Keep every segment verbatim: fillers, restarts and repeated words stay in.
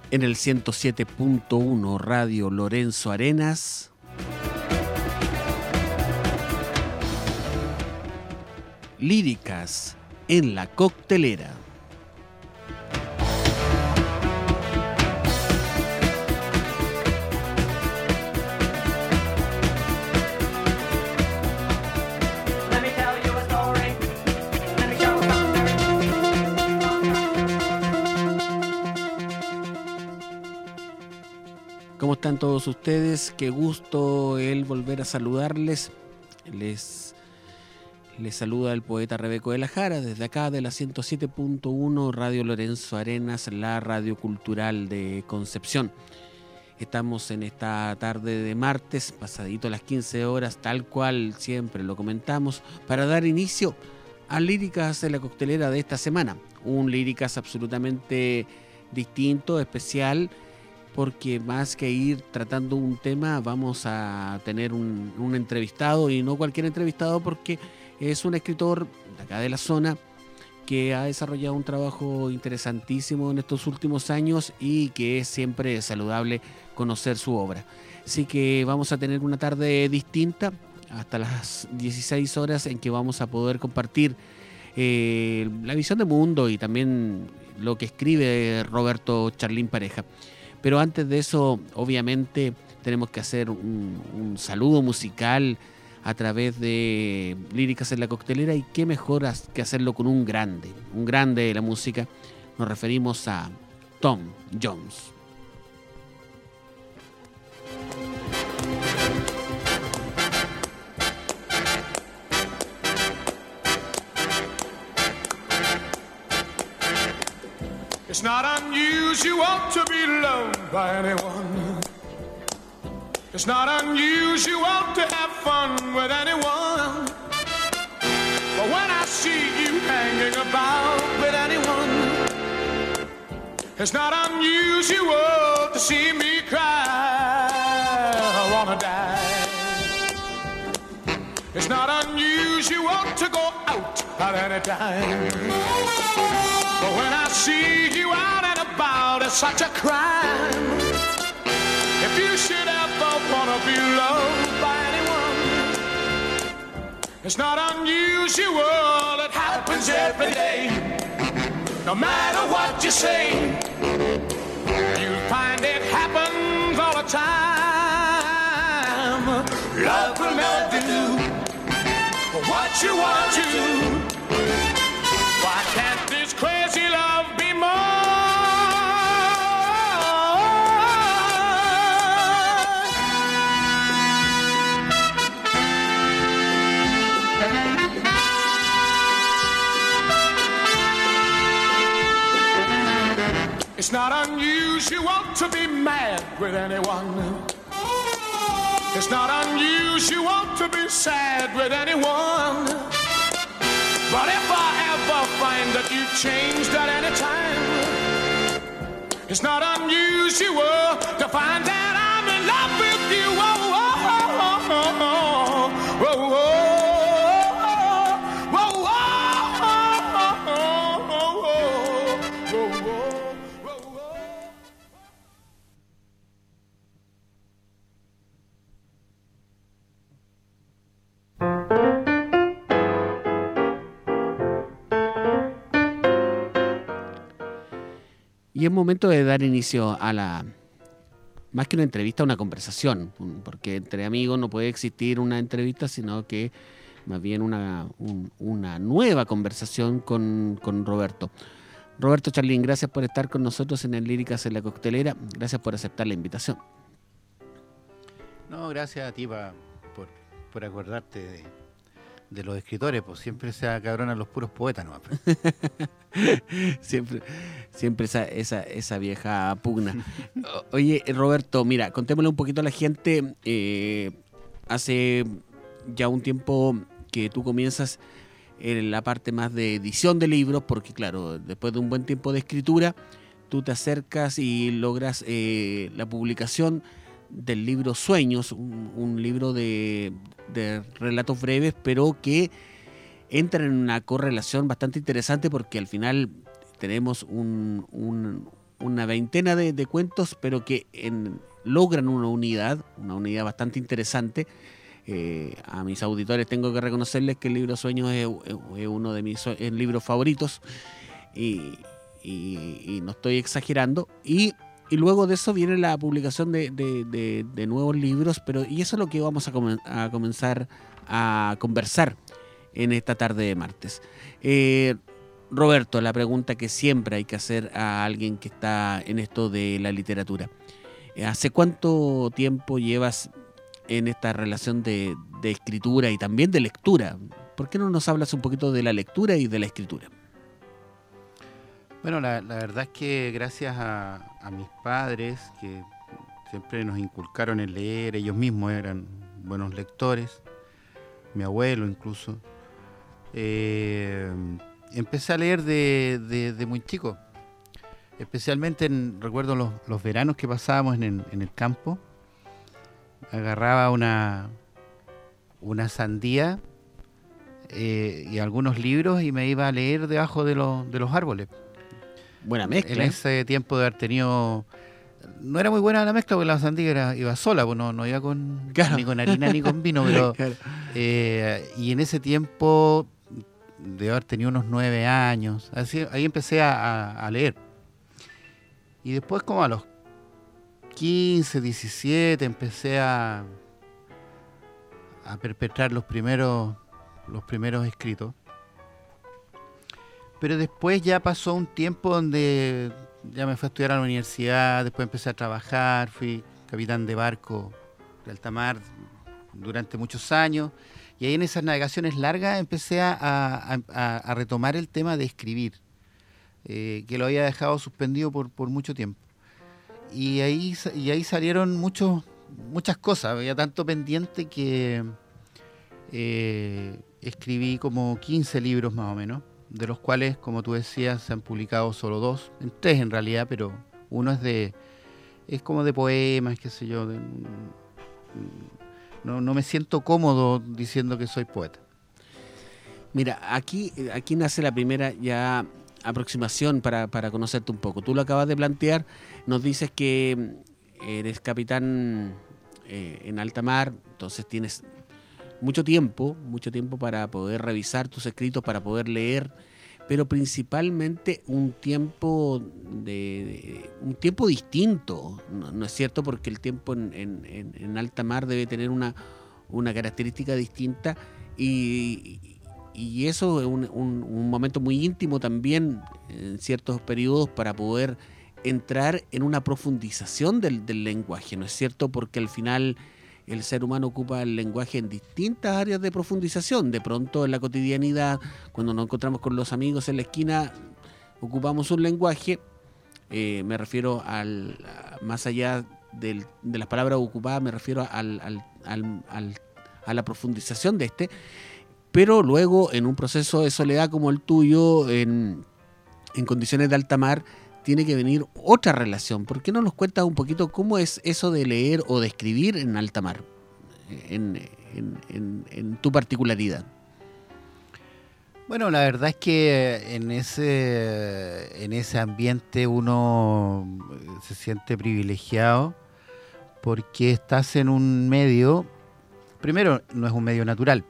En el ciento siete punto uno Radio Lorenzo Arenas. Líricas en la Coctelera. ¿Cómo están todos ustedes? Qué gusto el volver a saludarles. Les, les saluda el poeta Rebeco de la Jara desde acá de la ciento siete punto uno Radio Lorenzo Arenas, la radio cultural de Concepción. Estamos en esta tarde de martes, pasadito las quince horas, tal cual siempre lo comentamos, para dar inicio a Líricas en la Coctelera de esta semana. Un Líricas absolutamente distinto, especial, porque más que ir tratando un tema, vamos a tener un, un entrevistado, y no cualquier entrevistado, porque es un escritor de acá de la zona que ha desarrollado un trabajo interesantísimo en estos últimos años y que es siempre saludable conocer su obra. Así que vamos a tener una tarde distinta hasta las dieciséis horas en que vamos a poder compartir eh, la visión de mundo y también lo que escribe Roberto Charlín Pareja. Pero antes de eso, obviamente, tenemos que hacer un, un saludo musical a través de Líricas en la Coctelera, y qué mejor que hacerlo con un grande, un grande de la música. Nos referimos a Tom Jones. It's not unusual to be loved by anyone. It's not unusual to have fun with anyone. But when I see you hanging about with anyone, it's not unusual to see me cry. I wanna die. It's not unusual to go out at any time. But when I see you out and about, it's such a crime. If you should ever wanna be loved by anyone, it's not unusual, it happens every day. No matter what you say, you'll find it happens all the time. Love will never do what you want to. Why can't this crazy love be more? It's not unusual to be mad with anyone. It's not unusual to be sad with anyone. But if I ever find that you've changed at any time, it's not unusual to find that I'm in love with you. Whoa, whoa, whoa, whoa, whoa, whoa. Y es momento de dar inicio a la, más que una entrevista, una conversación, porque entre amigos no puede existir una entrevista, sino que más bien una, un, una nueva conversación con, con Roberto. Roberto Charlín, gracias por estar con nosotros en el Líricas en la Coctelera, gracias por aceptar la invitación. No, gracias a ti pa, por, por acordarte de, de los escritores, pues siempre se acabronan los puros poetas, ¿no? siempre siempre esa, esa, esa vieja pugna. Oye, Roberto, mira, contémosle un poquito a la gente. Eh, hace ya un tiempo que tú comienzas en la parte más de edición de libros, porque claro, después de un buen tiempo de escritura, tú te acercas y logras eh, la publicación del libro Sueños, un, un libro de, de relatos breves, pero que entran en una correlación bastante interesante, porque al final tenemos un, un, una veintena de, de cuentos, pero que en, logran una unidad, una unidad bastante interesante. Eh, a mis auditores tengo que reconocerles que el libro Sueños es, es uno de mis es libros favoritos y, y, y no estoy exagerando. Y, y luego de eso viene la publicación de, de, de, de nuevos libros, pero y eso es lo que vamos a, comen, a comenzar a conversar en esta tarde de martes. Eh, Roberto, la pregunta que siempre hay que hacer a alguien que está en esto de la literatura. ¿Hace cuánto tiempo llevas en esta relación de, de escritura y también de lectura? ¿Por qué no nos hablas un poquito de la lectura y de la escritura? Bueno, la, la verdad es que gracias a, a mis padres, que siempre nos inculcaron el leer, ellos mismos eran buenos lectores, mi abuelo incluso, eh, empecé a leer de, de, de muy chico, especialmente en, recuerdo los, los veranos que pasábamos en el, en el campo. Agarraba una, una sandía eh, y algunos libros y me iba a leer debajo de, lo, de los árboles. Buena mezcla. En ese tiempo de haber tenido... No era muy buena la mezcla porque la sandía era, iba sola, pues no, no iba con, claro. ni con harina ni con vino. Pero claro. eh, y en ese tiempo de haber tenido unos nueve años, así, ahí empecé a, a, a leer. Y después como a los quince, diecisiete empecé a, a perpetrar los primeros, los primeros escritos. Pero después ya pasó un tiempo donde ya me fui a estudiar a la universidad, después empecé a trabajar, fui capitán de barco de alta mar durante muchos años, y ahí en esas navegaciones largas empecé a, a, a, a retomar el tema de escribir, eh, que lo había dejado suspendido por, por mucho tiempo. Y ahí, y ahí salieron muchos, muchas cosas, había tanto pendiente que eh, escribí como quince libros más o menos, de los cuales, como tú decías, se han publicado solo dos, tres en realidad, pero uno es de es como de poemas, qué sé yo. De, no, no me siento cómodo diciendo que soy poeta. Mira, aquí, aquí nace la primera ya aproximación para, para conocerte un poco. Tú lo acabas de plantear, nos dices que eres capitán eh, en alta mar, entonces tienes mucho tiempo, mucho tiempo para poder revisar tus escritos, para poder leer, pero principalmente un tiempo de, de un tiempo distinto, no, no es cierto, porque el tiempo en, en, en alta mar debe tener una, una característica distinta y, y eso es un, un, un momento muy íntimo también en ciertos periodos para poder entrar en una profundización del, del lenguaje, ¿no es cierto? Porque al final el ser humano ocupa el lenguaje en distintas áreas de profundización. De pronto en la cotidianidad, cuando nos encontramos con los amigos en la esquina, ocupamos un lenguaje, eh, me refiero al, más allá del, de las palabras ocupadas, me refiero al, al, al, al, a la profundización de este, pero luego en un proceso de soledad como el tuyo, en, en condiciones de alta mar, tiene que venir otra relación. ¿Por qué no nos cuentas un poquito cómo es eso de leer o de escribir en alta mar, en, en, en, en tu particularidad? Bueno, la verdad es que en ese, en ese ambiente uno se siente privilegiado porque estás en un medio, primero no es un medio natural,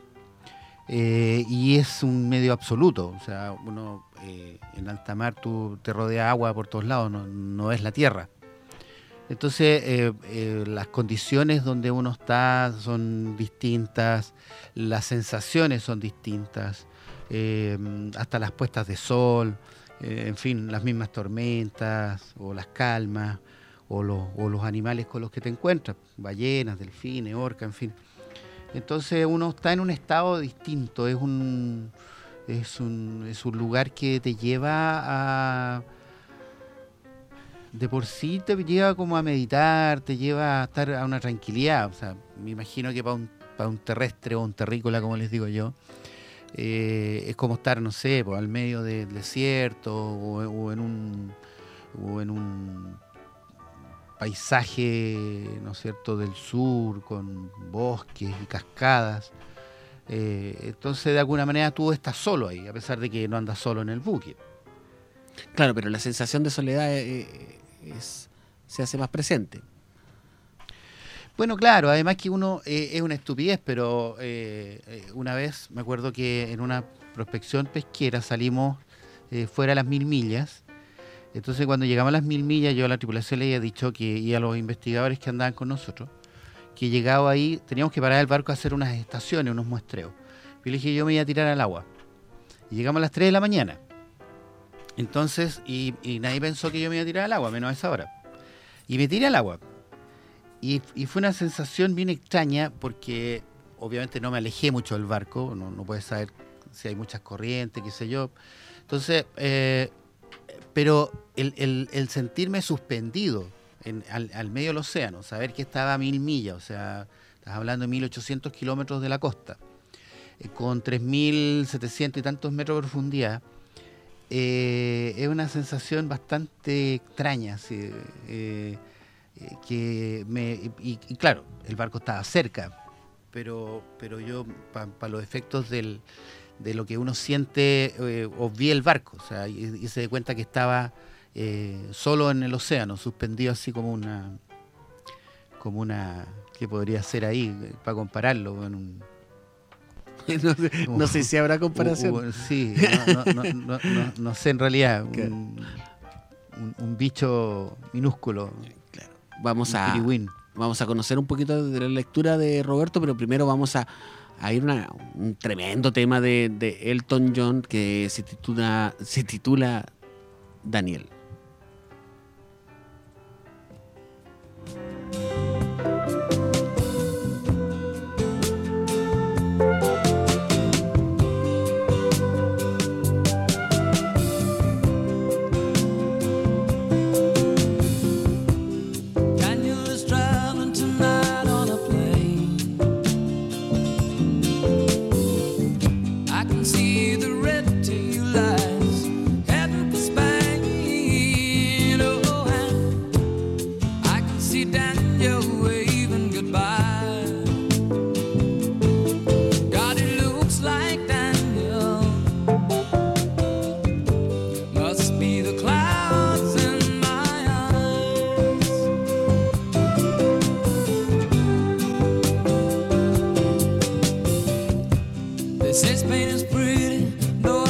eh, y es un medio absoluto, o sea, uno... Eh, en alta mar tú te rodea agua por todos lados, no, no es la tierra. Entonces eh, eh, las condiciones donde uno está son distintas, las sensaciones son distintas, eh, hasta las puestas de sol, eh, en fin, las mismas tormentas o las calmas o los, o los animales con los que te encuentras, ballenas, delfines, orcas, en fin. Entonces uno está en un estado distinto, es un... Es un, es un lugar que te lleva a... De por sí te lleva como a meditar, te lleva a estar a una tranquilidad. O sea, me imagino que para un, para un terrestre o un terrícola, como les digo yo, eh, es como estar, no sé, pues, al medio del desierto o, o, en un, o en un paisaje, ¿no es cierto?, del sur, con bosques y cascadas. Eh, entonces de alguna manera tú estás solo ahí, a pesar de que no andas solo en el buque. Claro, pero la sensación de soledad eh, es, se hace más presente. Bueno, claro, además que uno eh, es una estupidez, pero eh, eh, una vez me acuerdo que en una prospección pesquera salimos eh, fuera a las mil millas. Entonces cuando llegamos a las mil millas, yo a la tripulación le había dicho que, y a los investigadores que andaban con nosotros, que llegado ahí teníamos que parar el barco a hacer unas estaciones, unos muestreos. Y le dije, yo me iba a tirar al agua. Y llegamos a las tres de la mañana. Entonces, y, y nadie pensó que yo me iba a tirar al agua, menos a esa hora. Y me tiré al agua. Y, y fue una sensación bien extraña porque obviamente no me alejé mucho del barco, no, no puedes saber si hay muchas corrientes, qué sé yo. Entonces, eh, pero el, el, el sentirme suspendido en, al, al medio del océano, saber que estaba a mil millas, o sea, estás hablando de mil ochocientos kilómetros de la costa, eh, con tres mil setecientos y tantos metros de profundidad, eh, es una sensación bastante extraña, sí, eh, que me y, y claro, el barco estaba cerca, pero pero yo para pa los efectos del, de lo que uno siente, eh, obvié el barco, o sea, y, y se da cuenta que estaba eh, solo en el océano, suspendido así como una como una ¿qué podría ser ahí para compararlo en un no, sé, no sé si habrá comparación. Uh, uh, sí, no, no, no, no, no, no sé en realidad, un, un, un bicho minúsculo. Claro. Vamos a, pirigüín. vamos a conocer un poquito de la lectura de Roberto, pero primero vamos a, a ir a un tremendo tema de, de Elton John que se titula, se titula Daniel. They say Spain is pretty, no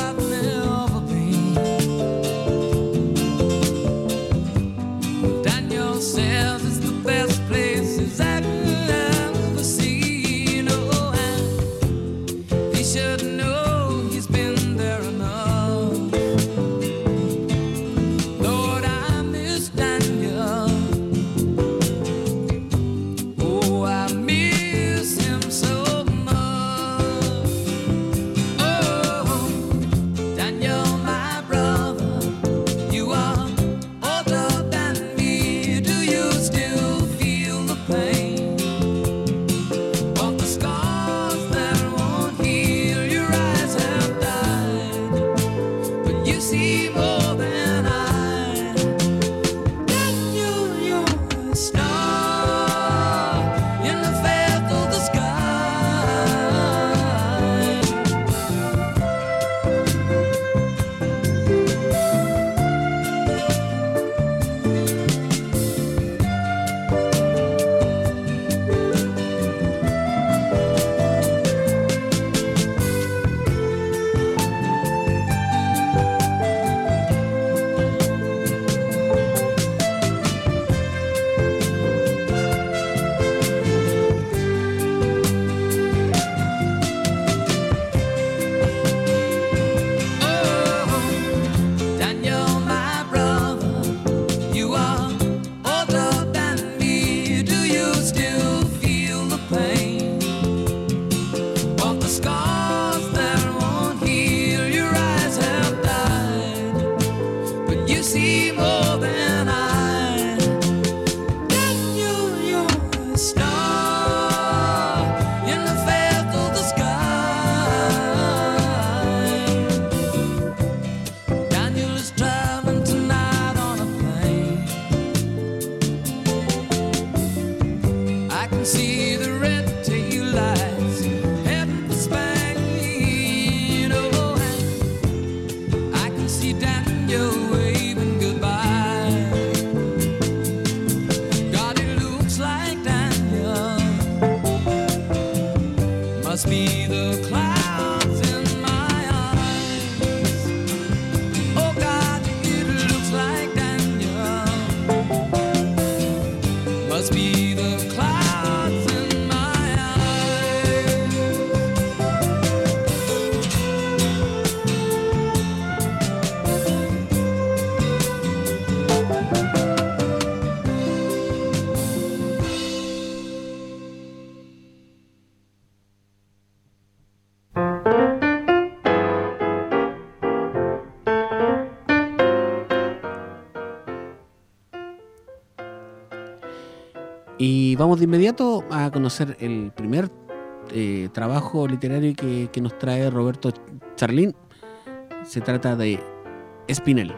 Y vamos de inmediato a conocer el primer eh, trabajo literario que, que nos trae Roberto Charlín. Se trata de Espinel.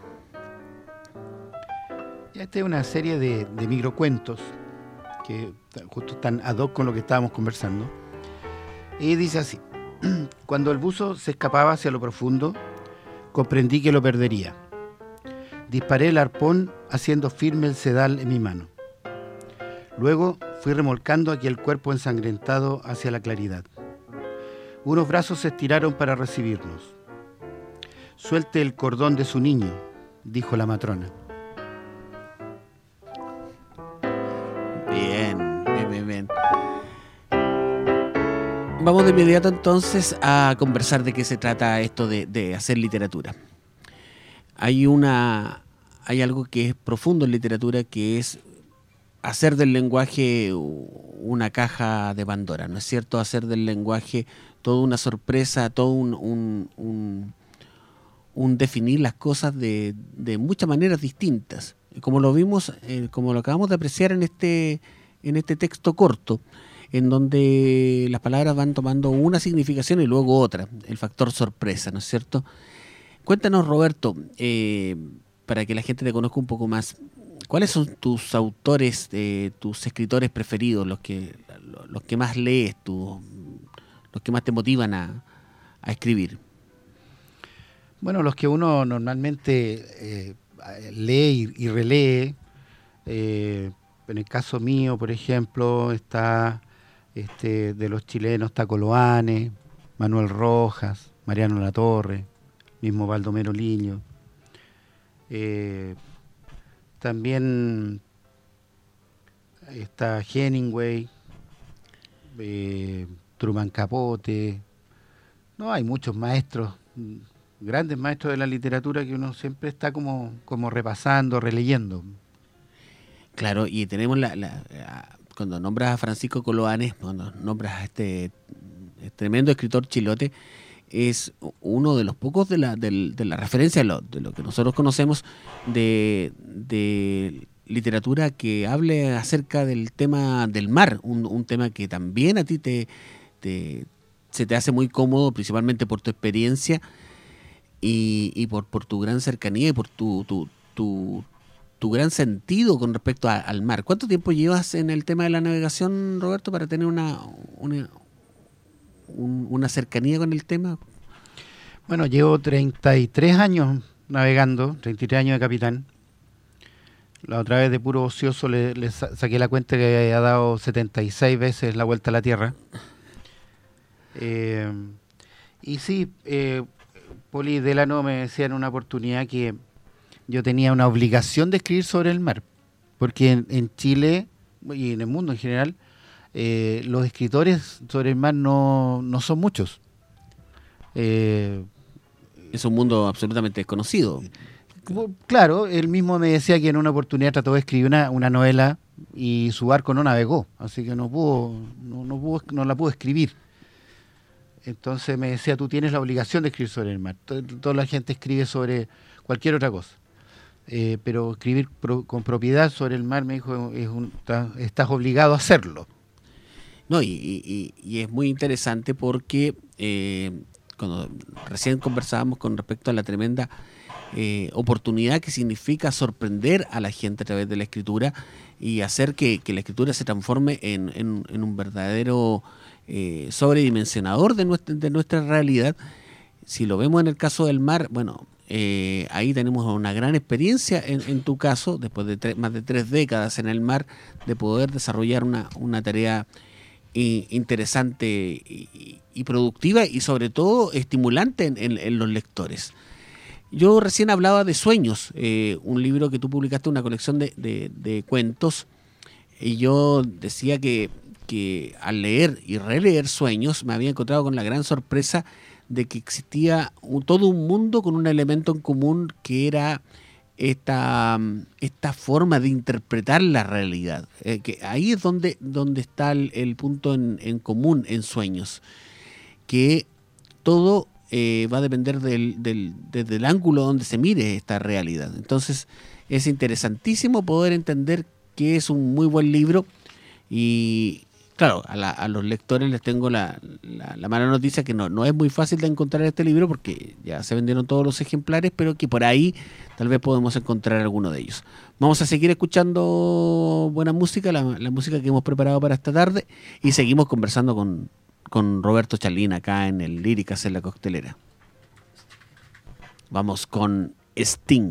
Esta es una serie de, de microcuentos que justo están ad hoc con lo que estábamos conversando. Y dice así: cuando el buzo se escapaba hacia lo profundo, comprendí que lo perdería. Disparé el arpón haciendo firme el sedal en mi mano. Luego fui remolcando aquel cuerpo ensangrentado hacia la claridad. Unos brazos se estiraron para recibirnos. Suelte el cordón de su niño, dijo la matrona. Bien, bien, bien, bien. Vamos de inmediato entonces a conversar de qué se trata esto de, de hacer literatura. Hay una, hay algo que es profundo en literatura, que es hacer del lenguaje una caja de Pandora, ¿no es cierto? Hacer del lenguaje toda una sorpresa, todo un, un, un, un definir las cosas de, de muchas maneras distintas. Como lo vimos, eh, como lo acabamos de apreciar en este, en este texto corto, en donde las palabras van tomando una significación y luego otra, el factor sorpresa, ¿no es cierto? Cuéntanos, Roberto, eh, para que la gente te conozca un poco más, ¿cuáles son tus autores, eh, tus escritores preferidos, los que, los que más lees, tú, los que más te motivan a, a escribir? Bueno, los que uno normalmente eh, lee y, y relee, eh, en el caso mío, por ejemplo, está este, de los chilenos, está Coloane, Manuel Rojas, Mariano Latorre, mismo Baldomero Liño. Eh, también está Hemingway, eh, Truman Capote. No, hay muchos maestros, grandes maestros de la literatura que uno siempre está como, como repasando, releyendo. Claro, y tenemos la, la, la cuando nombras a Francisco Coloane, cuando nombras a este, este tremendo escritor chilote, es uno de los pocos de la, de, de la referencia de lo, de lo que nosotros conocemos de, de literatura que hable acerca del tema del mar, un, un tema que también a ti te, te se te hace muy cómodo, principalmente por tu experiencia y, y por, por tu gran cercanía y por tu, tu, tu, tu gran sentido con respecto a, al mar. ¿Cuánto tiempo llevas en el tema de la navegación, Roberto, para tener una, una, un, una cercanía con el tema? Bueno, llevo treinta y tres años navegando, treinta y tres años de capitán. La otra vez de puro ocioso le, le saqué la cuenta que ha dado setenta y seis veces la vuelta a la Tierra. Eh, y sí, eh, Poli Delano me decía en una oportunidad que yo tenía una obligación de escribir sobre el mar, porque en, en Chile y en el mundo en general, eh, los escritores sobre el mar no, no son muchos. Eh, es un mundo absolutamente desconocido. Claro, él mismo me decía que en una oportunidad trató de escribir una, una novela y su barco no navegó, así que no pudo, no, no pudo, no la pudo escribir. Entonces me decía, tú tienes la obligación de escribir sobre el mar. Toda la gente escribe sobre cualquier otra cosa. Eh, pero escribir pro, con propiedad sobre el mar, me dijo, es un, ta, estás obligado a hacerlo. No, y, y, y es muy interesante porque eh, cuando recién conversábamos con respecto a la tremenda eh, oportunidad que significa sorprender a la gente a través de la escritura y hacer que, que la escritura se transforme en, en, en un verdadero eh, sobredimensionador de nuestra, de nuestra realidad. Si lo vemos en el caso del mar, bueno, eh, ahí tenemos una gran experiencia en, en tu caso, después de tres, más de tres décadas en el mar, de poder desarrollar una, una tarea eh, interesante y, y productiva y sobre todo estimulante en, en, en los lectores. Yo recién hablaba de Sueños, eh, un libro que tú publicaste, una colección de, de, de cuentos, y yo decía que, que al leer y releer Sueños me había encontrado con la gran sorpresa de que existía un, todo un mundo con un elemento en común que era esta, esta forma de interpretar la realidad. Eh, que ahí es donde, donde está el, el punto en, en común en Sueños, que todo eh, va a depender del, del, desde el ángulo donde se mire esta realidad. Entonces es interesantísimo poder entender que es un muy buen libro. Y claro, a, la, a los lectores les tengo la, la, la mala noticia que no, no es muy fácil de encontrar este libro porque ya se vendieron todos los ejemplares, pero que por ahí tal vez podemos encontrar alguno de ellos. Vamos a seguir escuchando buena música, la, la música que hemos preparado para esta tarde, y seguimos conversando con, con Roberto Charlín acá en el Líricas en la Coctelera. Vamos con Sting.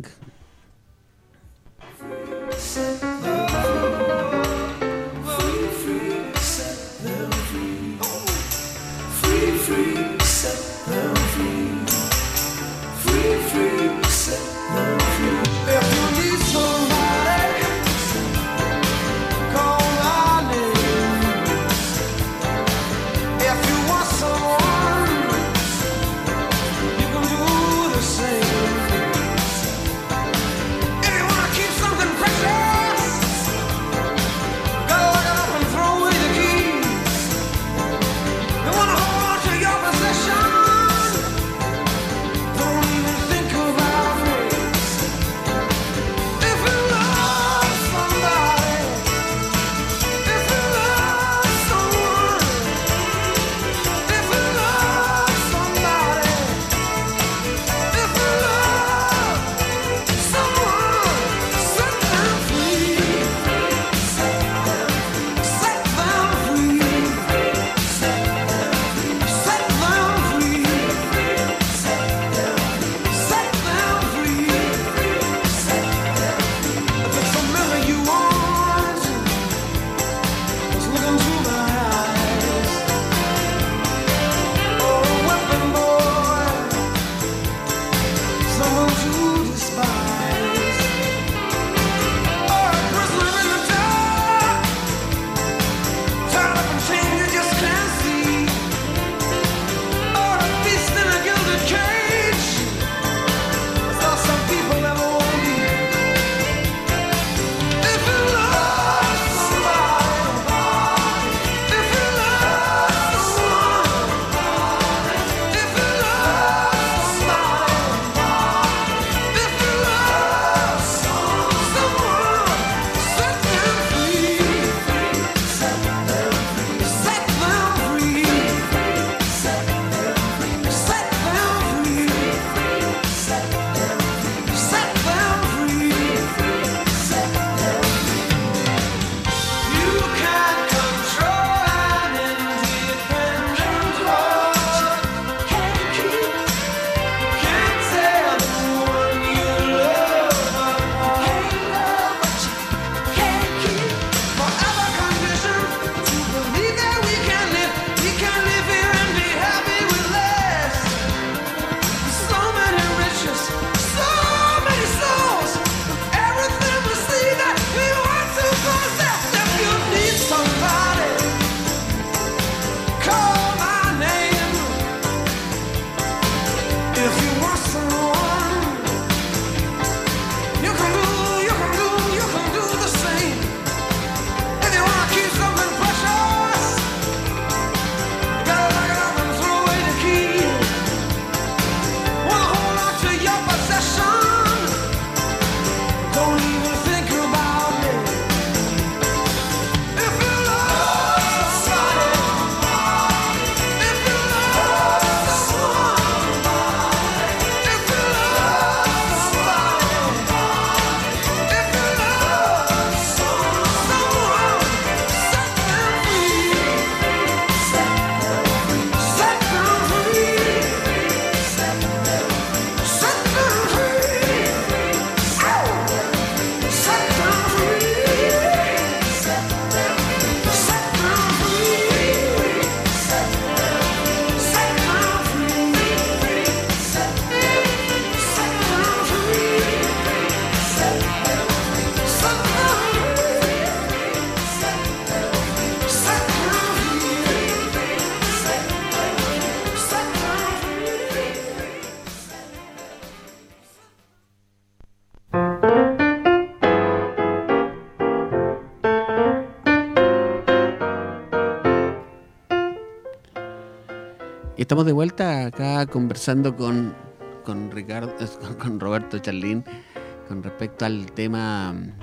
Estamos de vuelta acá conversando con, con Ricardo, con, con Roberto Charlín con respecto al tema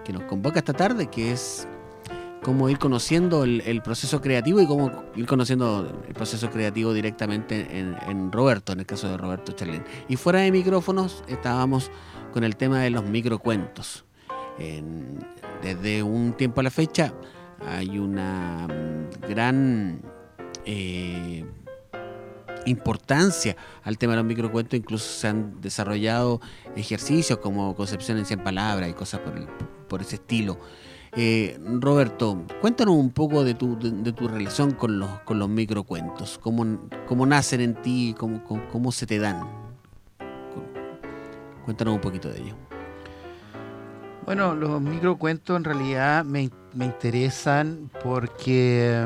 que nos convoca esta tarde, que es cómo ir conociendo el, el proceso creativo y cómo ir conociendo el proceso creativo directamente en, en Roberto, en el caso de Roberto Charlén. Y fuera de micrófonos estábamos con el tema de los microcuentos. En, desde un tiempo a la fecha hay una gran eh, importancia al tema de los microcuentos, incluso se han desarrollado ejercicios como Concepción en cien palabras y cosas por, el, por ese estilo. Eh, Roberto, cuéntanos un poco de tu, de, de tu relación con los, con los microcuentos, cómo, cómo nacen en ti, cómo, cómo, cómo se te dan. Cuéntanos un poquito de ello. Bueno, los microcuentos en realidad me, me interesan porque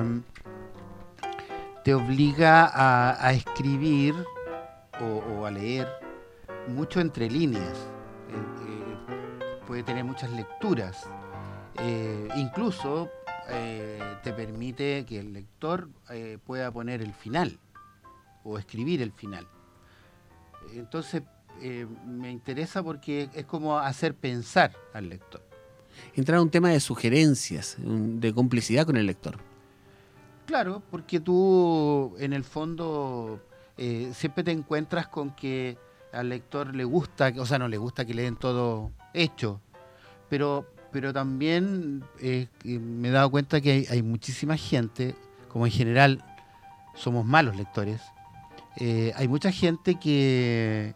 te obliga a, a escribir o, o a leer mucho entre líneas. Eh, eh, puede tener muchas lecturas. Eh, incluso eh, te permite que el lector eh, pueda poner el final o escribir el final. Entonces, Eh, me interesa porque es como hacer pensar al lector. Entrar a un tema de sugerencias, de complicidad con el lector. Claro, porque tú en el fondo eh, siempre te encuentras con que al lector le gusta, o sea, no le gusta que le den todo hecho, pero, pero también eh, me he dado cuenta que hay, hay muchísima gente, como en general somos malos lectores, eh, hay mucha gente que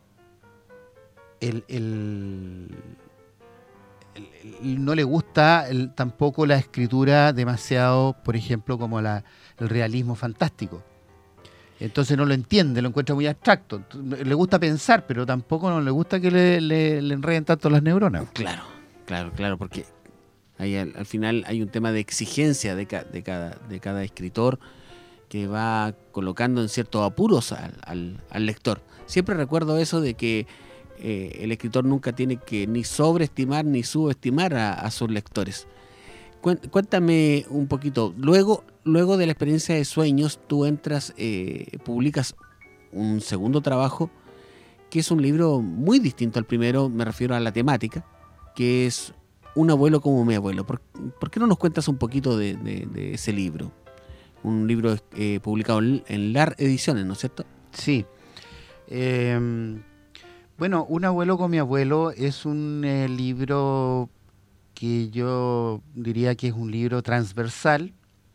El, el, el, el, no le gusta el, tampoco la escritura demasiado, por ejemplo, como la, el realismo fantástico. Entonces no lo entiende, lo encuentra muy abstracto. Le gusta pensar, pero tampoco no le gusta que le, le, le enreden tanto las neuronas. Claro, claro, claro, porque ahí al, al final hay un tema de exigencia de, ca, de, cada, de cada escritor que va colocando en ciertos apuros al, al, al lector. Siempre recuerdo eso de que Eh, el escritor nunca tiene que ni sobreestimar ni subestimar a, a sus lectores. Cuéntame un poquito, luego, luego de la experiencia de Sueños, tú entras, eh, publicas un segundo trabajo, que es un libro muy distinto al primero, me refiero a la temática, que es Un abuelo como mi abuelo. ¿Por, por qué no nos cuentas un poquito de, de, de ese libro? Un libro eh, publicado en, en L A R Ediciones, ¿no es cierto? Sí. Eh... Bueno, Un abuelo con mi abuelo es un eh, libro que yo diría que es un libro transversal,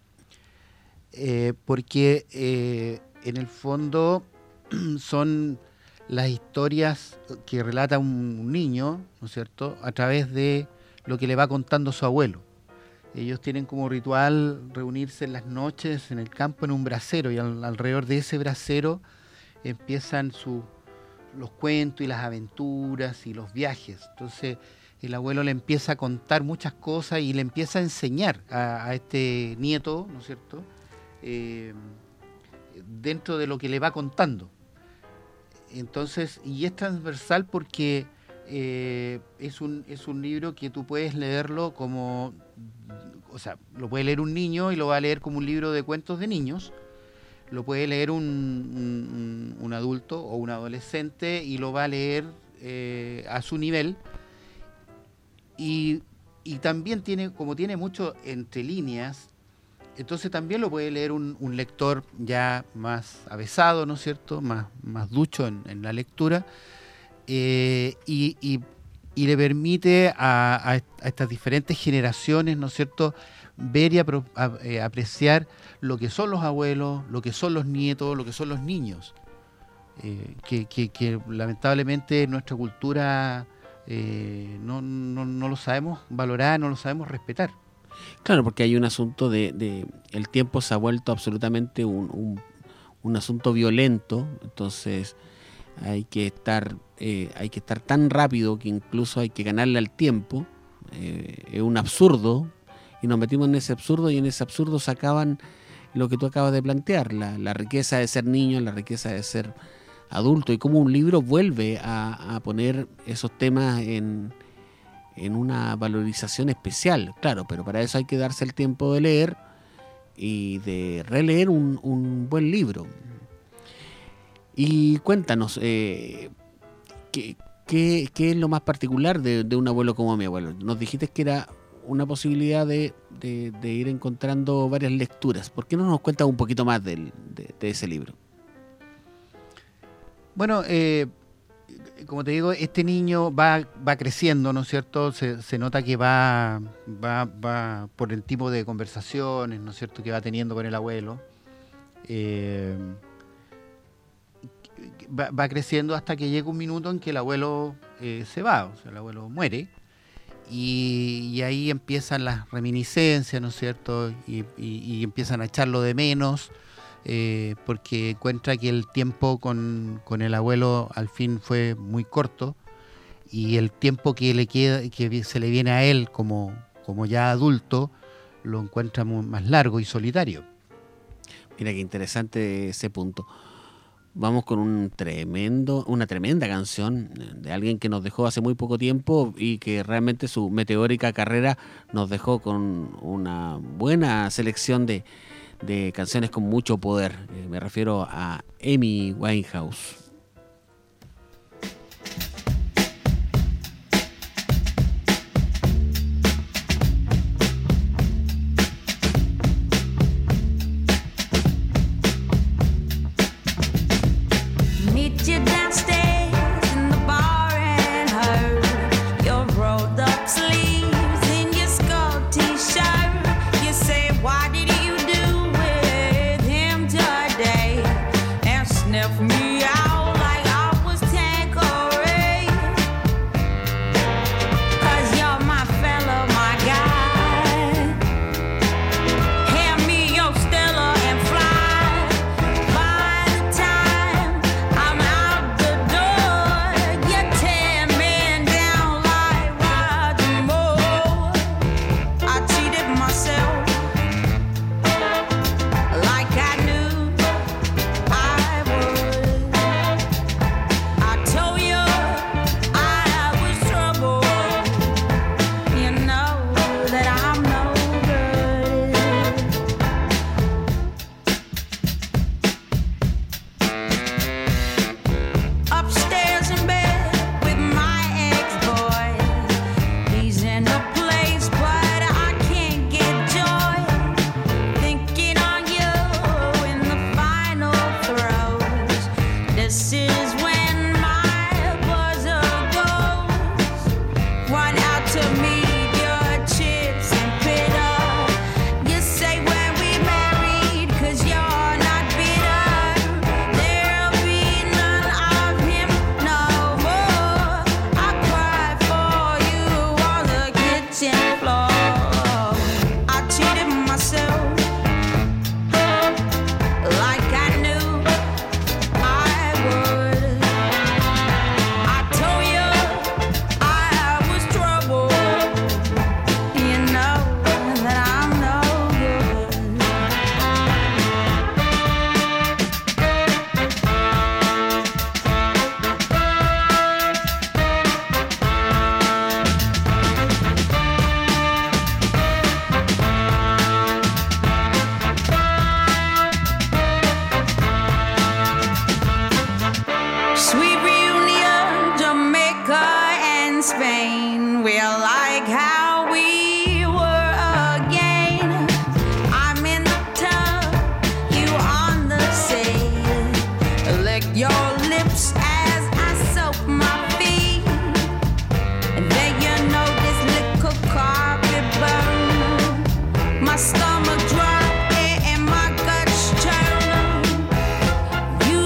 eh, porque eh, en el fondo son las historias que relata un niño, ¿no es cierto?, a través de lo que le va contando su abuelo. Ellos tienen como ritual reunirse en las noches en el campo en un brasero y al, alrededor de ese brasero empiezan su los cuentos y las aventuras y los viajes. Entonces el abuelo le empieza a contar muchas cosas y le empieza a enseñar a, a este nieto, ¿no es cierto?, eh, dentro de lo que le va contando. Entonces, y es transversal porque eh, es un, es un libro que tú puedes leerlo como, o sea, lo puede leer un niño y lo va a leer como un libro de cuentos de niños. Lo puede leer un, un, un adulto o un adolescente y lo va a leer eh, a su nivel. Y, y también tiene, como tiene mucho entre líneas, entonces también lo puede leer un, un lector ya más avesado, ¿no es cierto?, más, más ducho en, en la lectura, eh, y, y, y le permite a, a, a estas diferentes generaciones, ¿no es cierto?, ver y apro, a, eh, apreciar lo que son los abuelos, lo que son los nietos, lo que son los niños, eh, que, que, que lamentablemente nuestra cultura eh, no, no, no lo sabemos valorar, no lo sabemos respetar. Claro, porque hay un asunto de, de el tiempo se ha vuelto absolutamente un, un, un asunto violento, entonces hay que estar eh, hay que estar tan rápido que incluso hay que ganarle al tiempo, eh, es un absurdo. Y nos metimos en ese absurdo y en ese absurdo sacaban lo que tú acabas de plantear, la, la riqueza de ser niño, la riqueza de ser adulto y cómo un libro vuelve a, a poner esos temas en, en una valorización especial. Claro, pero para eso hay que darse el tiempo de leer y de releer un, un buen libro. Y cuéntanos, eh, ¿qué, ¿qué, qué es lo más particular de, de un abuelo como mi abuelo? Nos dijiste que era una posibilidad de, de, de ir encontrando varias lecturas. ¿Por qué no nos cuentas un poquito más del, de, de ese libro? Bueno, eh, como te digo, este niño va, va creciendo, ¿no es cierto? Se, se nota que va, va, va por el tipo de conversaciones, ¿no es cierto?, que va teniendo con el abuelo. Eh, va, va creciendo hasta que llega un minuto en que el abuelo eh, se va, o sea, el abuelo muere. Y, y ahí empiezan las reminiscencias, ¿no es cierto? Y, y, y empiezan a echarlo de menos, eh, porque encuentra que el tiempo con, con el abuelo al fin fue muy corto, y el tiempo que le queda, que se le viene a él como, como ya adulto, lo encuentra muy, más largo y solitario. Mira qué interesante ese punto. Vamos con un tremendo, una tremenda canción de alguien que nos dejó hace muy poco tiempo y que realmente su meteórica carrera nos dejó con una buena selección de, de canciones con mucho poder. Eh, me refiero a Amy Winehouse.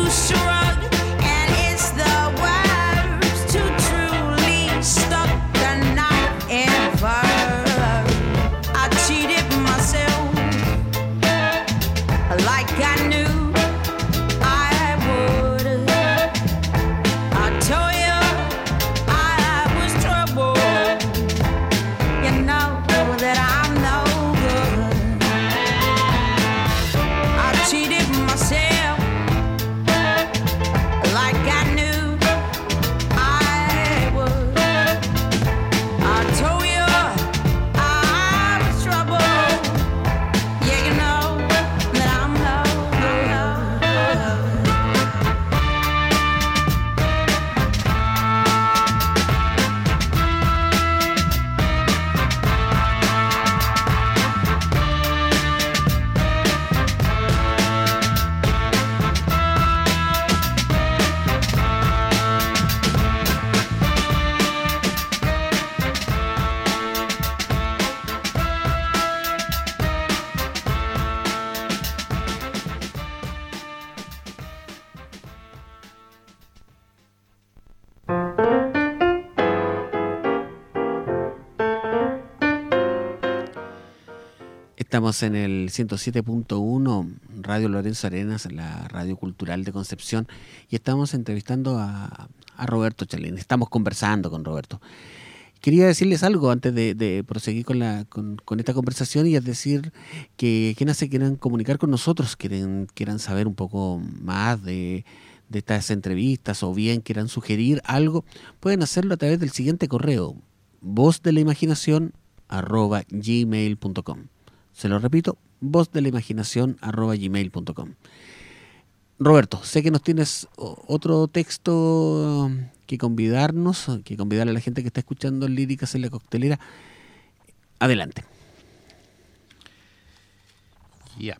Stuck Estamos en el ciento siete punto uno, Radio Lorenzo Arenas, la radio cultural de Concepción, y estamos entrevistando a, a Roberto Chalín. Estamos conversando con Roberto. Quería decirles algo antes de, de proseguir con, la, con, con esta conversación, y es decir que quienes se quieran comunicar con nosotros, quieren, quieran saber un poco más de, de estas entrevistas o bien quieran sugerir algo, pueden hacerlo a través del siguiente correo: voz de la imaginación arroba gmail punto com. Se lo repito, voz de la imaginación arroba gmail punto com. Roberto, sé que nos tienes otro texto que convidarnos, que convidar a la gente que está escuchando Líricas en la Coctelera. Adelante. Ya. Yeah.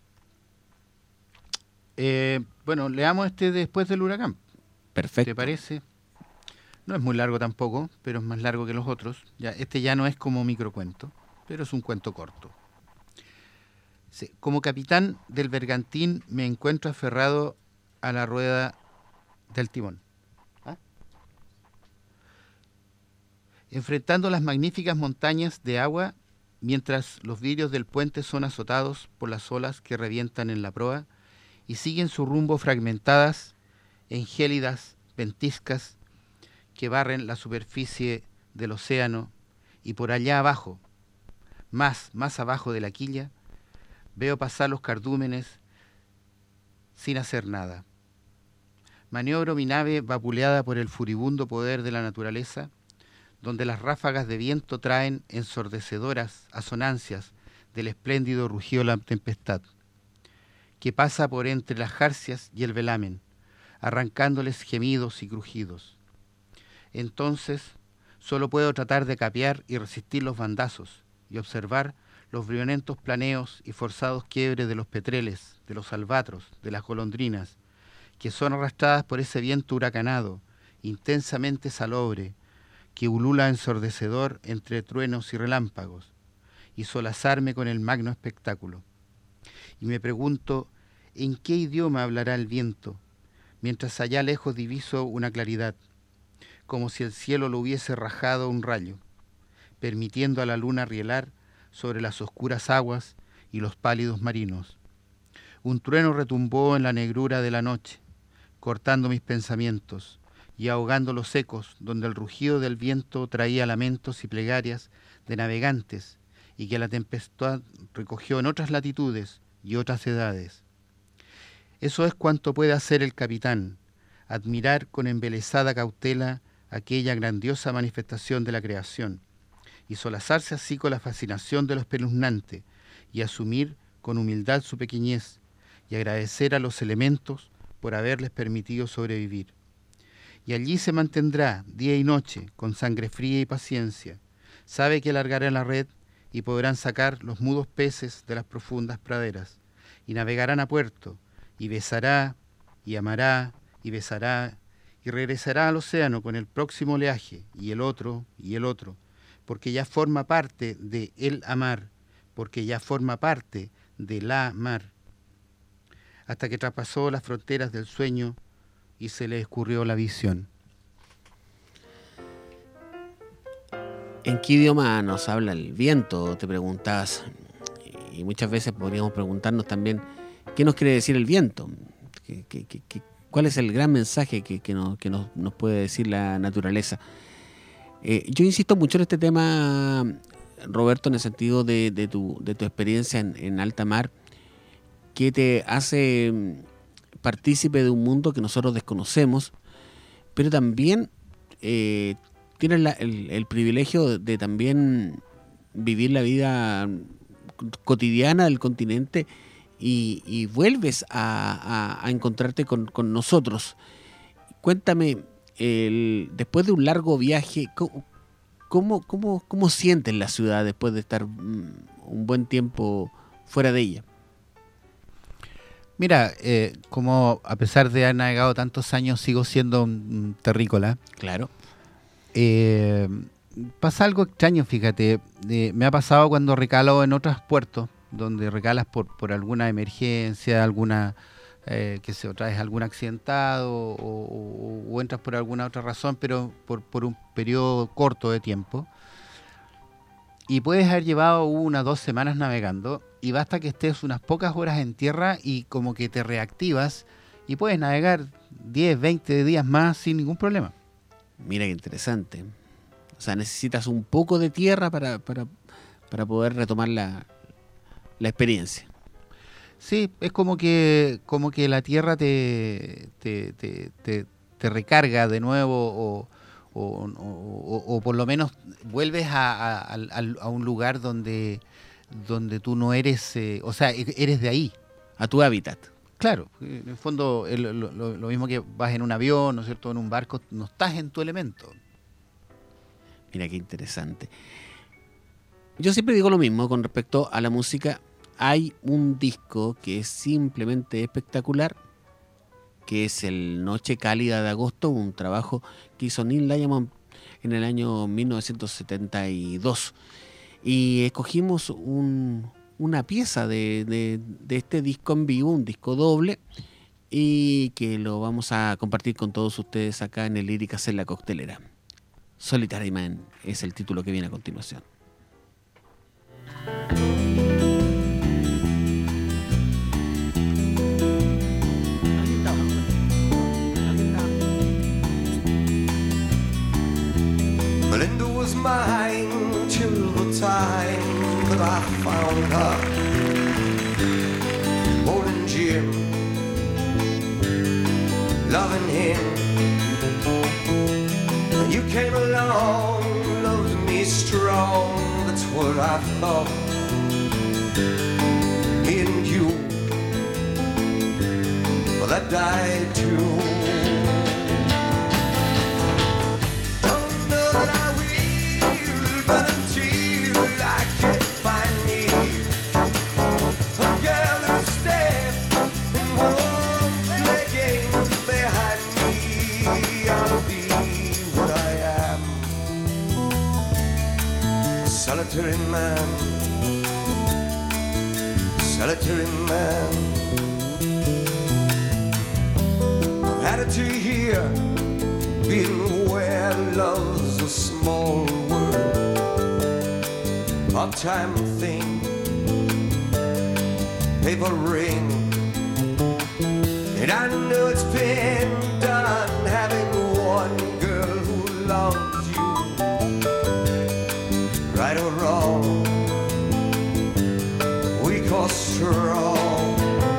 Eh, bueno, leamos este Después del huracán. Perfecto. ¿Te parece? No es muy largo tampoco, pero es más largo que los otros. Ya, este ya no es como microcuento, pero es un cuento corto. Sí, como capitán del bergantín me encuentro aferrado a la rueda del timón. ¿Ah? Enfrentando las magníficas montañas de agua, mientras los vidrios del puente son azotados por las olas que revientan en la proa y siguen su rumbo fragmentadas en gélidas ventiscas que barren la superficie del océano, y por allá abajo, más, más abajo de la quilla, veo pasar los cardúmenes sin hacer nada. Maniobro mi nave vapuleada por el furibundo poder de la naturaleza, donde las ráfagas de viento traen ensordecedoras asonancias del espléndido rugido de la tempestad, que pasa por entre las jarcias y el velamen, arrancándoles gemidos y crujidos. Entonces, solo puedo tratar de capear y resistir los bandazos y observar los violentos planeos y forzados quiebres de los petreles, de los albatros, de las golondrinas, que son arrastradas por ese viento huracanado, intensamente salobre, que ulula ensordecedor entre truenos y relámpagos, y solazarme con el magno espectáculo. Y me pregunto, ¿en qué idioma hablará el viento, mientras allá lejos diviso una claridad, como si el cielo lo hubiese rajado un rayo, permitiendo a la luna rielar sobre las oscuras aguas y los pálidos marinos? Un trueno retumbó en la negrura de la noche, cortando mis pensamientos y ahogando los ecos donde el rugido del viento traía lamentos y plegarias de navegantes y que la tempestad recogió en otras latitudes y otras edades. Eso es cuanto puede hacer el capitán, admirar con embelesada cautela aquella grandiosa manifestación de la creación, y solazarse así con la fascinación de lo espeluznante, y asumir con humildad su pequeñez, y agradecer a los elementos por haberles permitido sobrevivir. Y allí se mantendrá día y noche, con sangre fría y paciencia. Sabe que alargará la red, y podrán sacar los mudos peces de las profundas praderas, y navegarán a puerto, y besará, y amará, y besará, y regresará al océano con el próximo oleaje, y el otro, y el otro, porque ya forma parte de el amar, porque ya forma parte de la mar, hasta que traspasó las fronteras del sueño y se le escurrió la visión. ¿En qué idioma nos habla el viento?, te preguntabas. Y muchas veces podríamos preguntarnos también, ¿qué nos quiere decir el viento? ¿Qué, qué, qué, qué, ¿Cuál es el gran mensaje que, que, nos, que nos, nos puede decir la naturaleza? Eh, yo insisto mucho en este tema, Roberto, en el sentido de, de, tu, de tu experiencia en, en alta mar, que te hace partícipe de un mundo que nosotros desconocemos, pero también eh, tienes la, el, el privilegio de, de también vivir la vida cotidiana del continente y, y vuelves a, a, a encontrarte con, con nosotros. Cuéntame, el, después de un largo viaje, ¿cómo, cómo, cómo, cómo sientes la ciudad después de estar un buen tiempo fuera de ella? Mira, eh, como a pesar de haber navegado tantos años, sigo siendo un terrícola. Claro. Eh, pasa algo extraño, fíjate. Eh, me ha pasado cuando recalo en otros puertos, donde recalas por, por alguna emergencia, alguna eh, que se traes algún accidentado o, o, o entras por alguna otra razón, pero por, por un periodo corto de tiempo. y puedes haber llevado unas dos semanas navegando y basta que estés unas pocas horas en tierra y como que te reactivas y puedes navegar diez, veinte días más sin ningún problema. Mira qué interesante. O sea, necesitas un poco de tierra para, para, para poder retomar la, la experiencia. Sí, es como que como que la tierra te, te, te, te, te recarga de nuevo o, o, o, o, o por lo menos vuelves a, a, a, a un lugar donde, donde tú no eres, eh, o sea, eres de ahí. A tu hábitat. Claro, en el fondo es lo, lo, lo mismo que vas en un avión, ¿no es cierto?, en un barco, no estás en tu elemento. Mira qué interesante. Yo siempre digo lo mismo con respecto a la música. Hay un disco que es simplemente espectacular, que es el Noche Cálida de Agosto, un trabajo que hizo Neil Diamond en el año mil novecientos setenta y dos. Y escogimos un, una pieza de, de, de este disco en vivo, un disco doble, y que lo vamos a compartir con todos ustedes acá en el Líricas en la Coctelera. Solitary Man es el título que viene a continuación. Melinda was mine till the time that I found her. Holding Jim, loving him. And you came along, loved me strong. That's what I thought. Me and you, well, that died too. Solitary man, solitary man. Had it to here, being where love's a small world, part-time thing, paper ring. And I know it's been done having one girl who loves you. Right or wrong, weak or strong.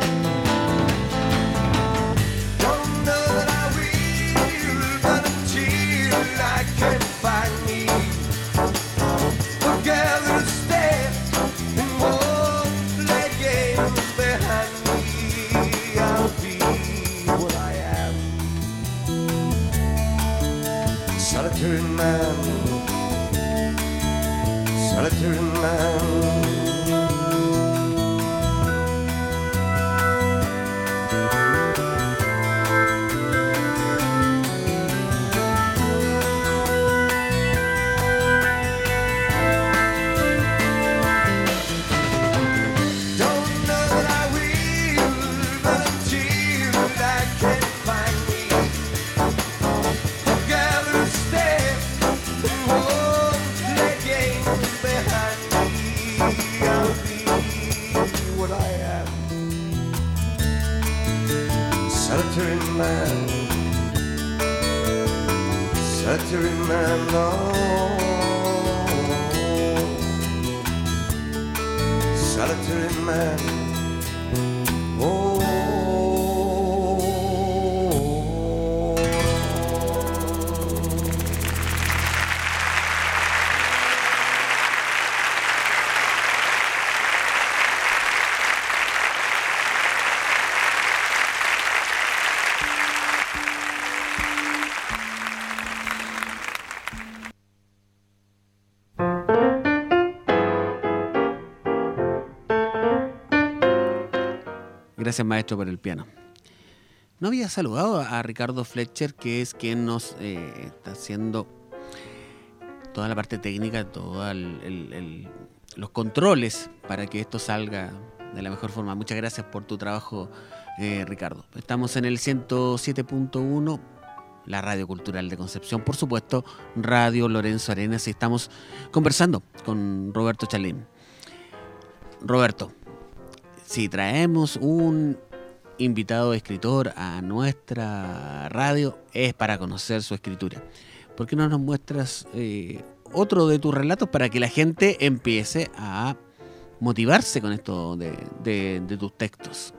Don't know that I will, but until I can find me a girl that'll stay and won't play games behind me, I'll be what I am. Solitary man, solitary man. Solitary man, solitary man, oh, solitary man, oh. Gracias, maestro, por el piano. No había saludado a Ricardo Fletcher, que es quien nos eh, está haciendo toda la parte técnica, todos los controles para que esto salga de la mejor forma. Muchas gracias por tu trabajo, eh, Ricardo. Estamos en el ciento siete punto uno, la Radio Cultural de Concepción, por supuesto, Radio Lorenzo Arenas, y estamos conversando con Roberto Charlín. Roberto, si traemos un invitado escritor a nuestra radio, es para conocer su escritura. ¿Por qué no nos muestras eh, otro de tus relatos para que la gente empiece a motivarse con esto de, de, de tus textos?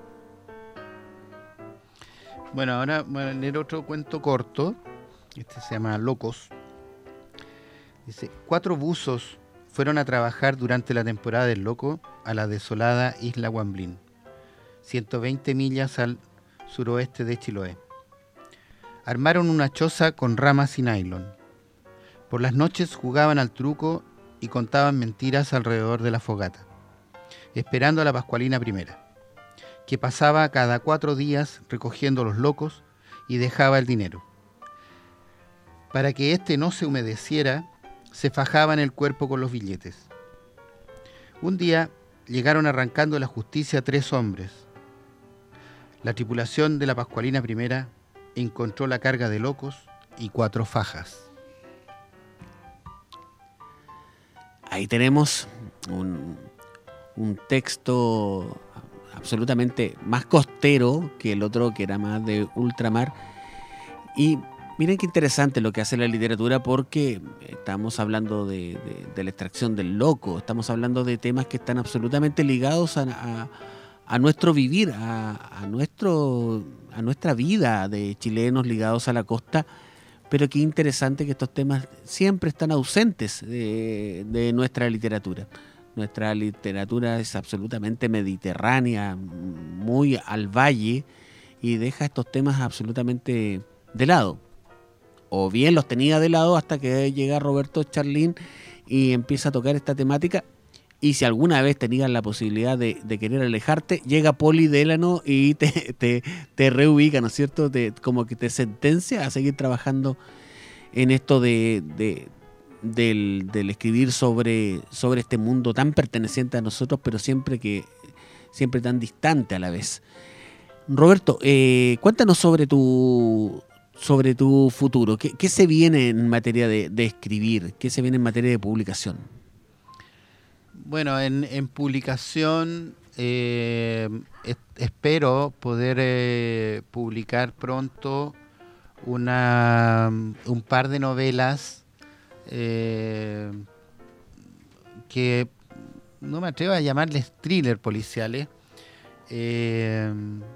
Bueno, ahora voy a leer otro cuento corto. Este se llama Locos. Dice: cuatro buzos fueron a trabajar durante la temporada del loco a la desolada isla Guamblín, ciento veinte millas al suroeste de Chiloé. Armaron una choza con ramas y nylon. Por las noches jugaban al truco y contaban mentiras alrededor de la fogata, esperando a la Pascualina primera, que pasaba cada cuatro días recogiendo los locos y dejaba el dinero. Para que éste no se humedeciera, se fajaban el cuerpo con los billetes. Un día llegaron arrancando de la justicia tres hombres. La tripulación de la Pascualina primera encontró la carga de locos y cuatro fajas. Ahí tenemos un, un texto absolutamente más costero que el otro, que era más de ultramar. Y miren qué interesante lo que hace la literatura, porque estamos hablando de, de, de la extracción del loco, estamos hablando de temas que están absolutamente ligados a, a, a nuestro vivir, a, a, nuestro, a nuestra vida de chilenos ligados a la costa. Pero qué interesante que estos temas siempre están ausentes de, de nuestra literatura. Nuestra literatura es absolutamente mediterránea, muy al valle, y deja estos temas absolutamente de lado. O bien los tenía de lado hasta que llega Roberto Charlín y empieza a tocar esta temática. Y si alguna vez tenías la posibilidad de, de querer alejarte, llega Poli Délano y te, te, te reubica, ¿no es cierto? Te, como que te sentencia a seguir trabajando en esto de, de, del, del escribir sobre, sobre este mundo tan perteneciente a nosotros, pero siempre, que, siempre tan distante a la vez. Roberto, eh, cuéntanos sobre tu, sobre tu futuro. ¿Qué, qué se viene en materia de, de escribir? ¿Qué se viene en materia de publicación? Bueno, en, en publicación eh, es, espero poder eh, publicar pronto una, un par de novelas eh, que no me atrevo a llamarles thriller policiales, eh,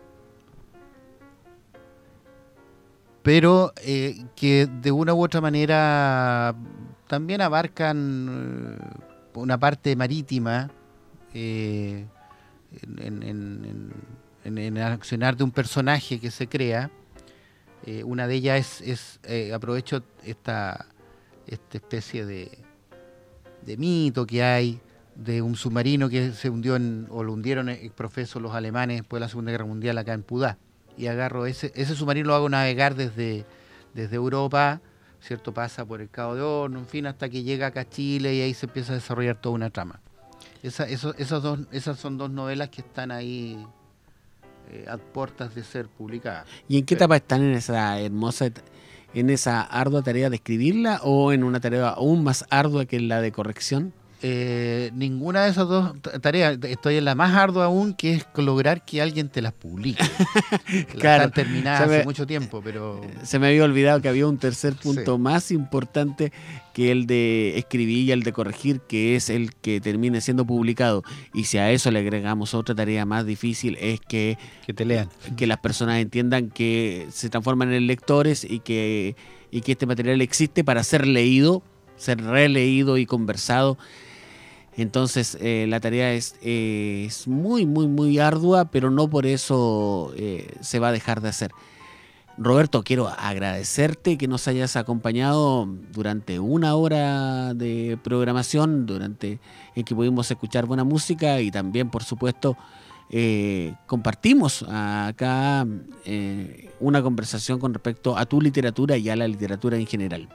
pero eh, que de una u otra manera también abarcan eh, una parte marítima eh, en, en, en, en, en el accionar de un personaje que se crea. Eh, una de ellas es, es eh, aprovecho esta, esta especie de, de mito que hay de un submarino que se hundió en, o lo hundieron eh, profeso los alemanes después de la Segunda Guerra Mundial acá en Pudá, y agarro ese, ese submarino, lo hago navegar desde, desde Europa, ¿cierto? Pasa por el Cabo de Horno, en fin, hasta que llega acá a Chile, y ahí se empieza a desarrollar toda una trama. Esa, eso, esas, dos, esas son dos novelas que están ahí eh, a puertas de ser publicadas. ¿Y en qué sí. etapa están en esa hermosa, en esa ardua tarea de escribirla, o en una tarea aún más ardua que la de corrección? Eh, ninguna de esas dos tareas. Estoy en la más ardua aún, que es lograr que alguien te las publique. Claro, están terminadas me, hace mucho tiempo, pero... Se me había olvidado que había un tercer punto sí. más importante que el de escribir y el de corregir, que es el que termine siendo publicado. Y si a eso le agregamos otra tarea más difícil, es que... Que te lean. Que las personas entiendan que se transforman en lectores y que, y que este material existe para ser leído, ser releído y conversado. Entonces eh, la tarea es, eh, es muy, muy, muy ardua, pero no por eso eh, se va a dejar de hacer. Roberto, quiero agradecerte que nos hayas acompañado durante una hora de programación, durante en que pudimos escuchar buena música, y también, por supuesto, eh, compartimos acá eh, una conversación con respecto a tu literatura y a la literatura en general.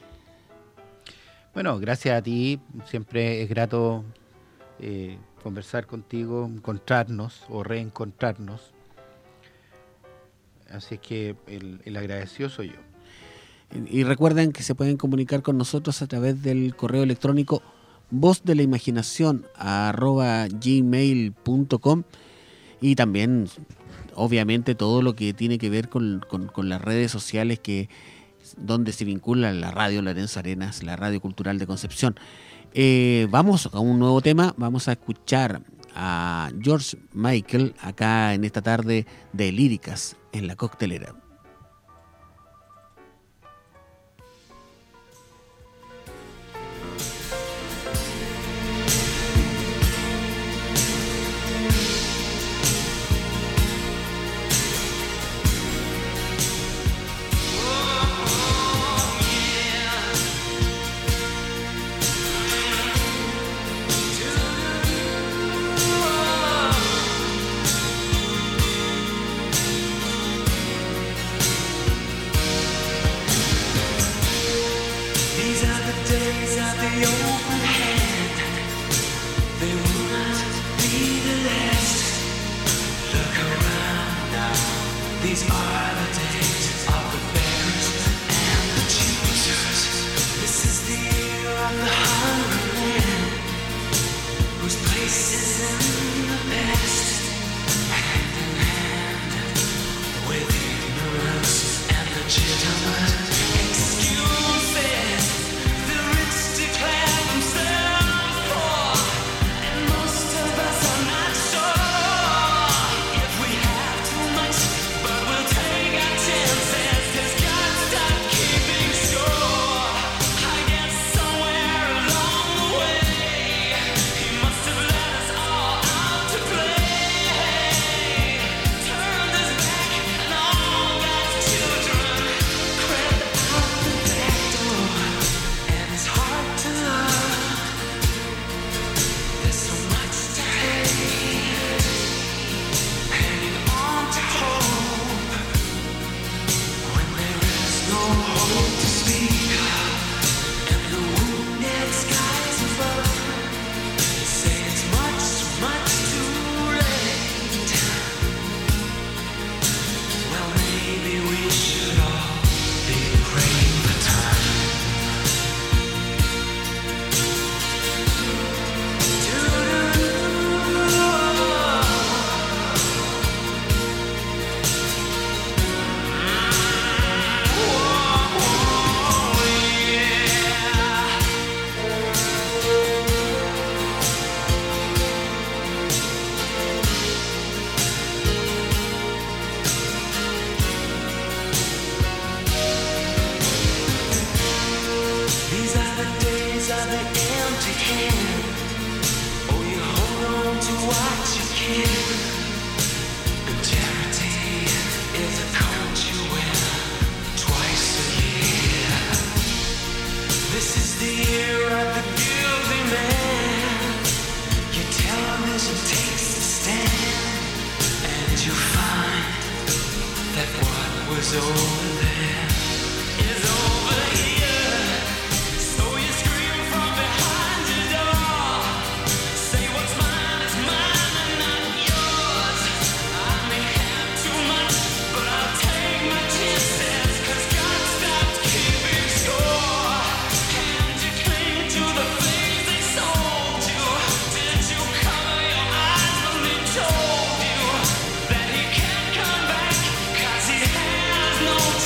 Bueno, gracias a ti. Siempre es grato eh, conversar contigo, encontrarnos o reencontrarnos. Así es que el, el agradecido soy yo. Y recuerden que se pueden comunicar con nosotros a través del correo electrónico voz de la imaginación arroba gmail punto com, y también obviamente todo lo que tiene que ver con, con, con las redes sociales que donde se vincula la radio Lorenzo Arenas, la radio cultural de Concepción. Eh, vamos a un nuevo tema, vamos a escuchar a George Michael acá en esta tarde de Líricas en la Coctelera. No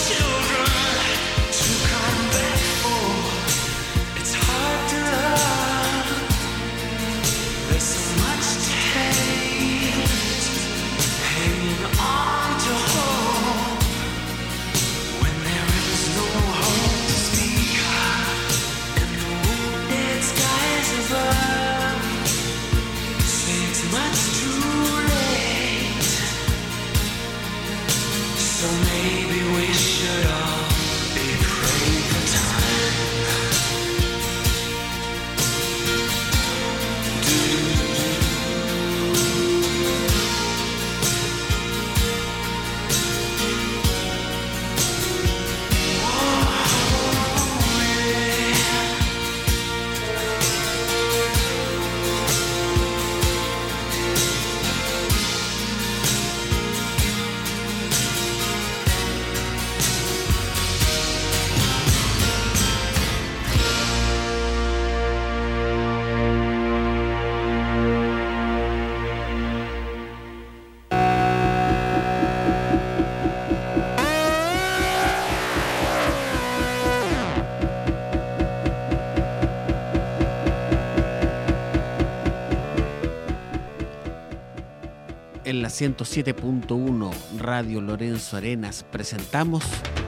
en la ciento siete punto uno Radio Lorenzo Arenas presentamos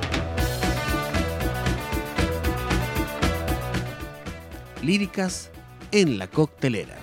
Líricas en la Coctelera.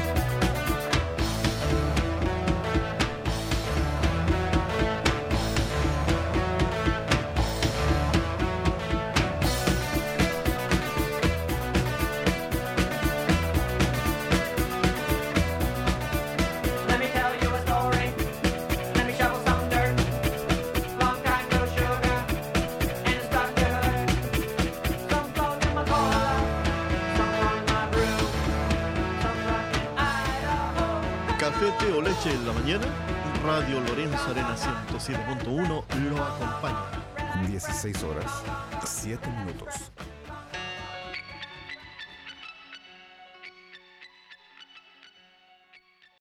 Café, té o leche en la mañana, Radio Lorenzo Arena ciento siete punto uno lo acompaña. dieciséis horas, siete minutos.